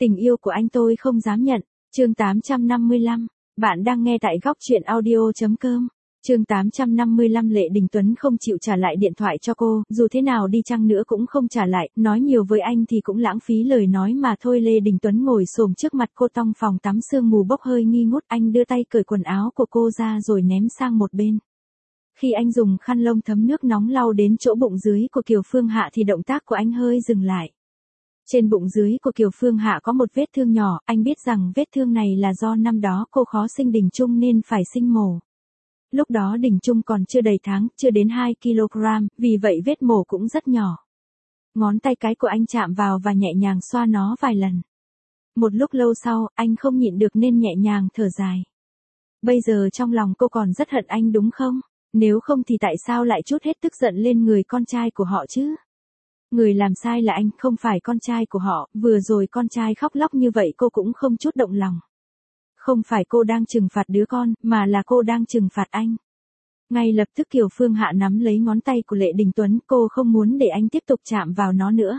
Tình yêu của anh tôi không dám nhận. Chương 855. Bạn đang nghe tại góc truyện audio.com. Chương 855. Lệ Đình Tuấn không chịu trả lại điện thoại cho cô, dù thế nào đi chăng nữa cũng không trả lại, nói nhiều với anh thì cũng lãng phí lời nói mà thôi. Lê Đình Tuấn ngồi xổm trước mặt cô, trong phòng tắm sương mù bốc hơi nghi ngút, anh đưa tay cởi quần áo của cô ra rồi ném sang một bên. Khi anh dùng khăn lông thấm nước nóng lau đến chỗ bụng dưới của Kiều Phương Hạ thì động tác của anh hơi dừng lại. Trên bụng dưới của Kiều Phương Hạ có một vết thương nhỏ, anh biết rằng vết thương này là do năm đó cô khó sinh Đình Trung nên phải sinh mổ. Lúc đó Đình Trung còn chưa đầy tháng, chưa đến 2 kg, vì vậy vết mổ cũng rất nhỏ. Ngón tay cái của anh chạm vào và nhẹ nhàng xoa nó vài lần. Một lúc lâu sau, anh không nhịn được nên nhẹ nhàng thở dài. Bây giờ trong lòng cô còn rất hận anh đúng không? Nếu không thì tại sao lại trút hết tức giận lên người con trai của họ chứ? Người làm sai là anh, không phải con trai của họ, vừa rồi con trai khóc lóc như vậy cô cũng không chút động lòng. Không phải cô đang trừng phạt đứa con, mà là cô đang trừng phạt anh. Ngay lập tức Kiều Phương Hạ nắm lấy ngón tay của Lệ Đình Tuấn, cô không muốn để anh tiếp tục chạm vào nó nữa.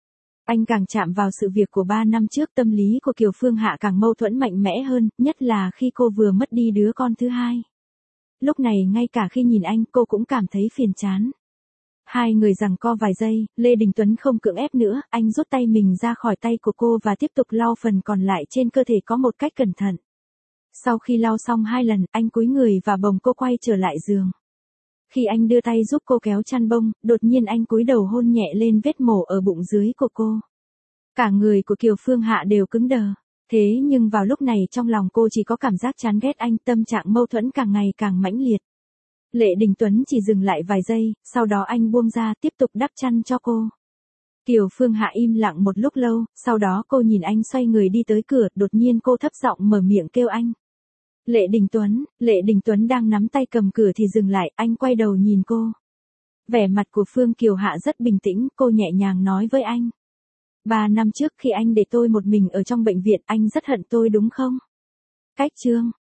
Anh càng chạm vào sự việc của 3 năm trước, tâm lý của Kiều Phương Hạ càng mâu thuẫn mạnh mẽ hơn, nhất là khi cô vừa mất đi đứa con thứ hai. Lúc này ngay cả khi nhìn anh cô cũng cảm thấy phiền chán. Hai người giằng co vài giây, Lê Đình Tuấn không cưỡng ép nữa, anh rút tay mình ra khỏi tay của cô và tiếp tục lau phần còn lại trên cơ thể có một cách cẩn thận. Sau khi lau xong 2 lần, anh cúi người và bồng cô quay trở lại giường. Khi anh đưa tay giúp cô kéo chăn bông, đột nhiên anh cúi đầu hôn nhẹ lên vết mổ ở bụng dưới của cô. Cả người của Kiều Phương Hạ đều cứng đờ. Thế nhưng vào lúc này trong lòng cô chỉ có cảm giác chán ghét anh, tâm trạng mâu thuẫn càng ngày càng mãnh liệt. Lệ Đình Tuấn chỉ dừng lại vài giây, sau đó anh buông ra tiếp tục đắp chăn cho cô. Kiều Phương Hạ im lặng một lúc lâu, sau đó cô nhìn anh xoay người đi tới cửa, đột nhiên cô thấp giọng mở miệng kêu anh. Lệ Đình Tuấn đang nắm tay cầm cửa thì dừng lại, anh quay đầu nhìn cô. Vẻ mặt của Phương Kiều Hạ rất bình tĩnh, cô nhẹ nhàng nói với anh. 3 năm trước khi anh để tôi một mình ở trong bệnh viện, anh rất hận tôi đúng không? Cách chương